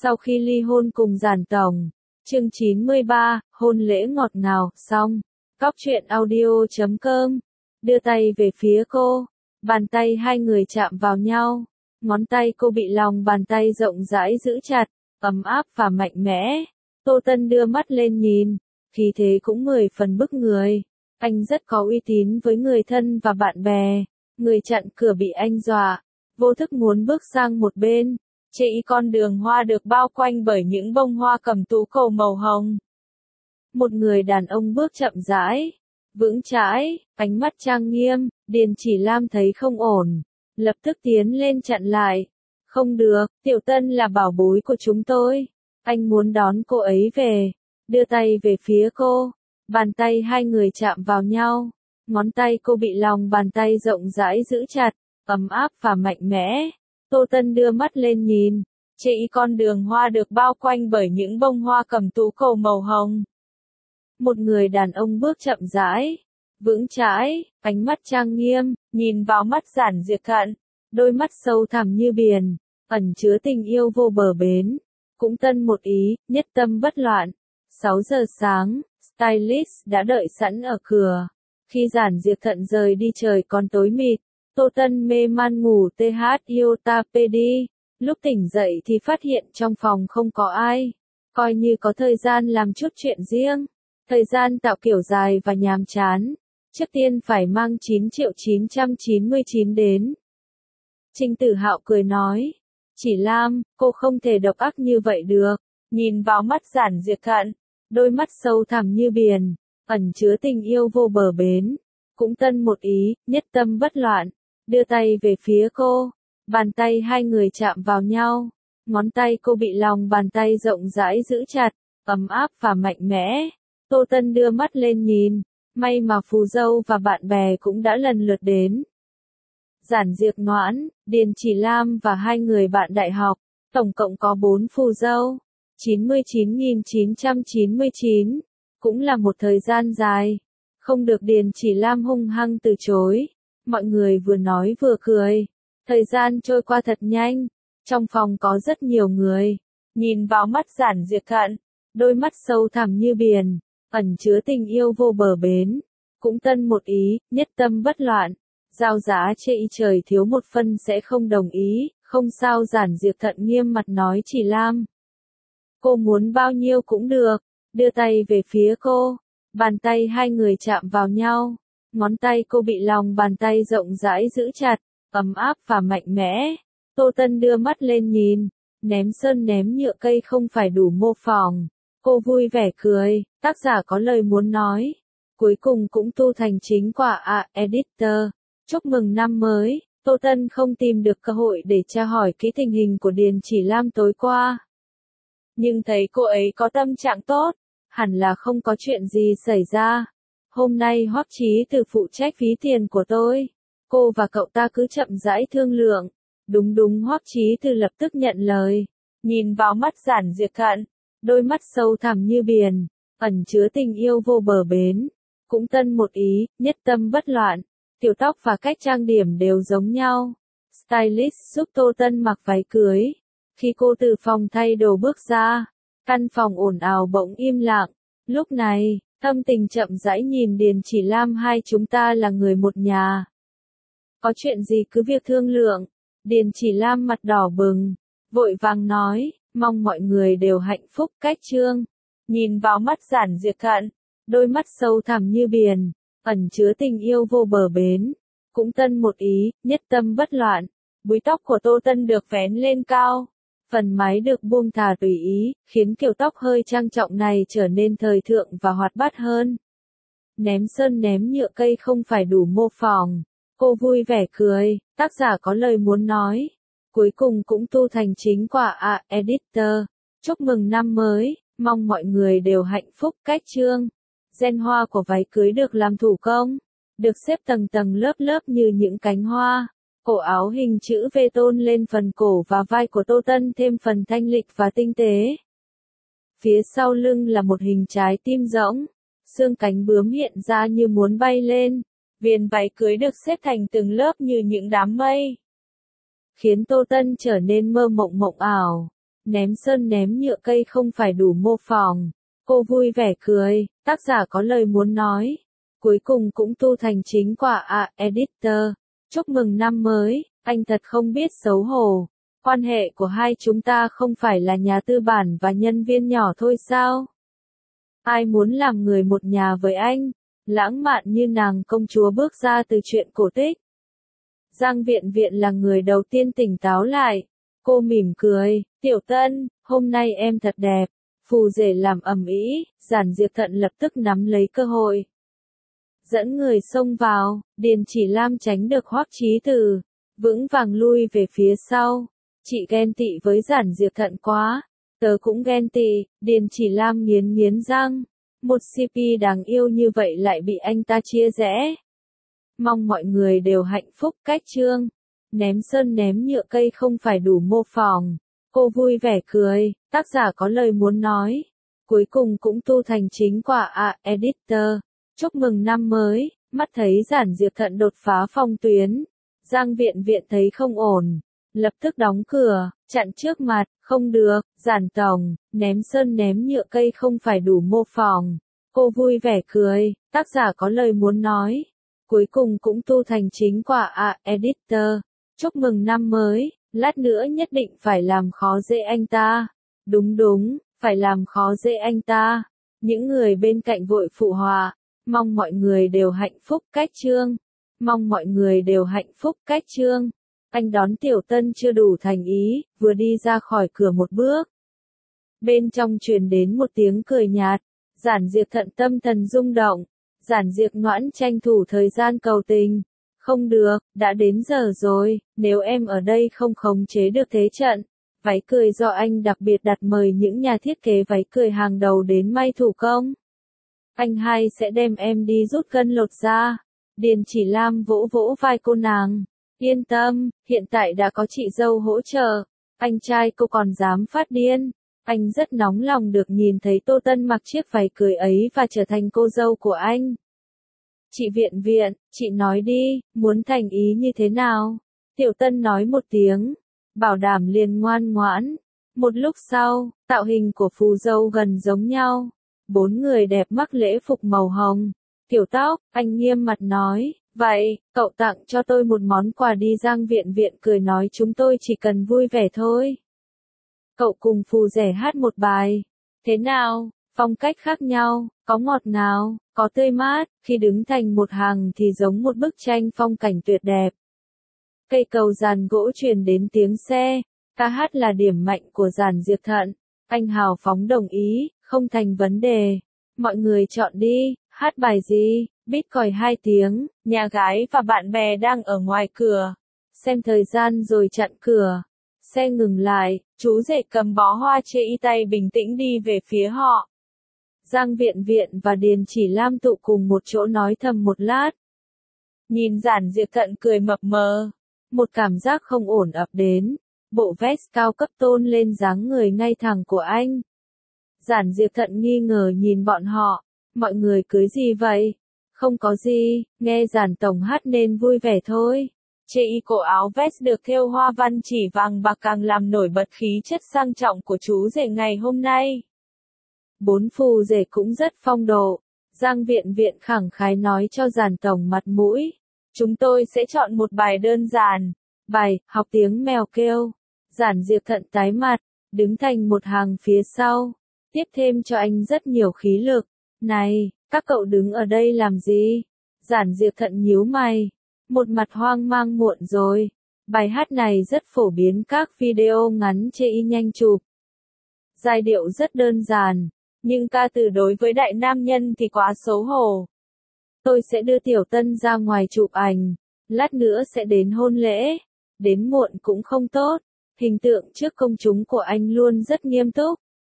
Sau khi ly hôn cùng Giản Tổng, chương 93, hôn lễ ngọt ngào, xong. Cóc truyện audio.com, đưa tay về phía cô, bàn tay hai người chạm vào nhau, ngón tay cô bị lòng bàn tay rộng rãi giữ chặt, ấm áp và mạnh mẽ. Tô Tân đưa mắt lên nhìn, khí thế cũng 10 phần bức người. Anh rất có uy tín với người thân và bạn bè, người chặn cửa bị anh dọa, vô thức muốn bước sang một bên. Chỉ con đường hoa được bao quanh bởi những bông hoa cẩm tú cầu màu hồng. Một người đàn ông bước chậm rãi, vững chãi, ánh mắt trang nghiêm. Điền Chỉ Lam thấy không ổn, lập tức tiến lên chặn lại. Không được, Tiểu Tân là bảo bối của chúng tôi. Anh muốn đón cô ấy về, đưa tay về phía cô. Bàn tay hai người chạm vào nhau, ngón tay cô bị lòng bàn tay rộng rãi giữ chặt, ấm áp và mạnh mẽ. Tô Tân đưa mắt lên nhìn, chỉ con đường hoa được bao quanh bởi những bông hoa cẩm tú cầu màu hồng. Một người đàn ông bước chậm rãi, vững chãi, ánh mắt trang nghiêm, nhìn vào mắt Giản Diệp Cận, đôi mắt sâu thẳm như biển, ẩn chứa tình yêu vô bờ bến. Cũng tân một ý, nhất tâm bất loạn. 6 giờ sáng, stylist đã đợi sẵn ở cửa. Khi Giản Diệp Cận rời đi trời còn tối mịt, Tô Tân mê man ngủ iota pd. Lúc tỉnh dậy thì phát hiện trong phòng không có ai. Coi như có thời gian làm chút chuyện riêng. Thời gian tạo kiểu dài và nhàm chán. Trước tiên phải mang 9.999 đến. Trình Tử Hạo cười nói. Chỉ Lam, cô không thể độc ác như vậy được. Nhìn vào mắt Giản Diệp Cận, đôi mắt sâu thẳm như biển, ẩn chứa tình yêu vô bờ bến. Cũng tân một ý, nhất tâm bất loạn. Đưa tay về phía cô, bàn tay hai người chạm vào nhau, ngón tay cô bị lòng bàn tay rộng rãi giữ chặt, ấm áp và mạnh mẽ. Tô Tân đưa mắt lên nhìn, may mà phù dâu và bạn bè cũng đã lần lượt đến. Giản Diệp Noãn, Điền Chỉ Lam và hai người bạn đại học, tổng cộng có 4 phù dâu, 99.999, cũng là một thời gian dài, không được Điền Chỉ Lam hung hăng từ chối. Mọi người vừa nói vừa cười. Thời gian trôi qua thật nhanh. Trong phòng có rất nhiều người. Nhìn vào mắt Giản Diệp Cận, đôi mắt sâu thẳm như biển, ẩn chứa tình yêu vô bờ bến. Cũng tân một ý, nhất tâm bất loạn. Giao giá chê trời thiếu một phân sẽ không đồng ý. Không sao. Giản Diệp Cận nghiêm mặt nói. Chỉ Lam, cô muốn bao nhiêu cũng được. Đưa tay về phía cô. Bàn tay hai người chạm vào nhau. Ngón tay cô bị lòng bàn tay rộng rãi giữ chặt, ấm áp và mạnh mẽ. Tô Tân đưa mắt lên nhìn, ném sơn ném nhựa cây không phải đủ mô phỏng. Cô vui vẻ cười, tác giả có lời muốn nói. Cuối cùng cũng tu thành chính quả editor. Chúc mừng năm mới. Tô Tân không tìm được cơ hội để tra hỏi kỹ tình hình của Điền Chỉ Lam tối qua. Nhưng thấy cô ấy có tâm trạng tốt, hẳn là không có chuyện gì xảy ra. Hôm nay Hoắc Chí Từ phụ trách phí tiền của tôi. Cô và cậu ta cứ chậm rãi thương lượng. Đúng Hoắc Chí Từ lập tức nhận lời. Nhìn vào mắt Giản Diệp Cận, đôi mắt sâu thẳm như biển, ẩn chứa tình yêu vô bờ bến. Cũng tân một ý, nhất tâm bất loạn. Tiểu tóc và cách trang điểm đều giống nhau. Stylist giúp Tô Tân mặc váy cưới. Khi cô từ phòng thay đồ bước ra, căn phòng ồn ào bỗng im lặng. Lúc này, Thâm Tình chậm rãi nhìn Điền Chỉ Lam. Hai chúng ta là người một nhà. Có chuyện gì cứ việc thương lượng. Điền Chỉ Lam mặt đỏ bừng, vội vàng nói, mong mọi người đều hạnh phúc. Cách chương. Nhìn vào mắt Giản Diệp Cận, đôi mắt sâu thẳm như biển, ẩn chứa tình yêu vô bờ bến. Cũng tân một ý, nhất tâm bất loạn. Búi tóc của Tô Tân được vén lên cao. Phần mái được buông thả tùy ý, khiến kiểu tóc hơi trang trọng này trở nên thời thượng và hoạt bát hơn. Ném sơn ném nhựa cây không phải đủ mô phỏng. Cô vui vẻ cười, tác giả có lời muốn nói. Cuối cùng cũng tu thành chính quả editor. Chúc mừng năm mới, mong mọi người đều hạnh phúc. Cách chương. Gen hoa của váy cưới được làm thủ công, được xếp tầng tầng lớp lớp như những cánh hoa. Cổ áo hình chữ V tôn lên phần cổ và vai của Tô Tân thêm phần thanh lịch và tinh tế. Phía sau lưng là một hình trái tim rỗng, xương cánh bướm hiện ra như muốn bay lên. Viền váy cưới được xếp thành từng lớp như những đám mây, khiến Tô Tân trở nên mơ mộng ảo. ném sơn ném nhựa cây không phải đủ mô phỏng. Cô vui vẻ cười, tác giả có lời muốn nói. Cuối cùng cũng tu thành chính quả editor. Chúc mừng năm mới, anh thật không biết xấu hổ. Quan hệ của hai chúng ta không phải là nhà tư bản và nhân viên nhỏ thôi sao? Ai muốn làm người một nhà với anh? Lãng mạn như nàng công chúa bước ra từ truyện cổ tích. Giang Viện Viện là người đầu tiên tỉnh táo lại. Cô mỉm cười, Tiểu Tân, hôm nay em thật đẹp. Phù rể làm ầm ĩ, Giản Diệp Thận lập tức nắm lấy cơ hội. Dẫn người xông vào, Điền Chỉ Lam tránh được Hoắc Chí Từ, vững vàng lui về phía sau. Chị ghen tị với Giản Diệp Thận quá. Tớ cũng ghen tị, Điền Chỉ Lam nghiến nghiến răng. Một CP đáng yêu như vậy lại bị anh ta chia rẽ. Mong mọi người đều hạnh phúc. Cách chương. Ném sơn ném nhựa cây không phải đủ mô phỏng. Cô vui vẻ cười, tác giả có lời muốn nói. Cuối cùng cũng tu thành chính quả editor. Chúc mừng năm mới, mắt thấy Giản Diệp Thận đột phá phong tuyến. Giang Viện Viện thấy không ổn. Lập tức đóng cửa, chặn trước mặt, không được, Giản tổng, ném sơn ném nhựa cây không phải đủ mô phỏng. Cô vui vẻ cười, tác giả có lời muốn nói. Cuối cùng cũng tu thành chính quả editor. Chúc mừng năm mới, lát nữa nhất định phải làm khó dễ anh ta. Đúng đúng, phải làm khó dễ anh ta. Những người bên cạnh vội phụ họa, mong mọi người đều hạnh phúc. Cách chương. Mong mọi người đều hạnh phúc. Cách chương. Anh đón Tiểu Tân chưa đủ thành ý, vừa đi ra khỏi cửa một bước. Bên trong truyền đến một tiếng cười nhạt. Giản Diệp Thận tâm thần rung động. Giản Diệp Ngoãn tranh thủ thời gian cầu tình. Không được, đã đến giờ rồi, nếu em ở đây không khống chế được thế trận. Váy cười do anh đặc biệt đặt mời những nhà thiết kế váy cười hàng đầu đến may thủ công. Anh hai sẽ đem em đi rút gân lột da. Điền Chỉ Lam vỗ vỗ vai cô nàng. Yên tâm, hiện tại đã có chị dâu hỗ trợ. Anh trai cô còn dám phát điên. Anh rất nóng lòng được nhìn thấy Tô Tân mặc chiếc váy cười ấy và trở thành cô dâu của anh. Chị Viện Viện, chị nói đi, muốn thành ý như thế nào? Tiểu Tân nói một tiếng, bảo đảm liền ngoan ngoãn. Một lúc sau, tạo hình của phù dâu gần giống nhau. Bốn người đẹp mắc lễ phục màu hồng. Tiểu Tóc, anh nghiêm mặt nói, vậy, cậu tặng cho tôi một món quà đi. Giang Viện Viện cười nói chúng tôi chỉ cần vui vẻ thôi. Cậu cùng phù rể hát một bài. Thế nào? Phong cách khác nhau, có ngọt ngào, có tươi mát, khi đứng thành một hàng thì giống một bức tranh phong cảnh tuyệt đẹp. Cây cầu giàn gỗ truyền đến tiếng xe, ca hát là điểm mạnh của Giản Diệp Thận. Anh hào phóng đồng ý, không thành vấn đề. Mọi người chọn đi, hát bài gì? Bít còi 2 tiếng, nhà gái và bạn bè đang ở ngoài cửa. Xem thời gian rồi chặn cửa. Xe ngừng lại, chú rể cầm bó hoa chê y tay bình tĩnh đi về phía họ. Giang Viện Viện và Điền Chỉ Lam tụ cùng một chỗ nói thầm một lát. Nhìn Giản Diệp Thận cười mập mờ. Một cảm giác không ổn ập đến. Bộ vest cao cấp tôn lên dáng người ngay thẳng của anh. Giản Diệp Thận nghi ngờ nhìn bọn họ. Mọi người cưới gì vậy? Không có gì, nghe Giản tổng hát nên vui vẻ thôi. Chê y cổ áo vest được thêu hoa văn chỉ vàng bạc càng làm nổi bật khí chất sang trọng của chú rể ngày hôm nay. Bốn phù rể cũng rất phong độ. Giang Viện Viện khẳng khái nói cho Giản tổng mặt mũi. Chúng tôi sẽ chọn một bài đơn giản. Bài, học tiếng mèo kêu. Giản Diệp Thận tái mặt, đứng thành một hàng phía sau. Tiếp thêm cho anh rất nhiều khí lực. Này, các cậu đứng ở đây làm gì? Giản Diệp Thận nhíu mày. Một mặt hoang mang muộn rồi. Bài hát này rất phổ biến các video ngắn chê y nhanh chụp. Giai điệu rất đơn giản. Nhưng ca từ đối với đại nam nhân thì quá xấu hổ. Tôi sẽ đưa Tiểu Tân ra ngoài chụp ảnh. Lát nữa sẽ đến hôn lễ. Đến muộn cũng không tốt. Hình tượng trước công chúng của anh luôn rất nghiêm túc.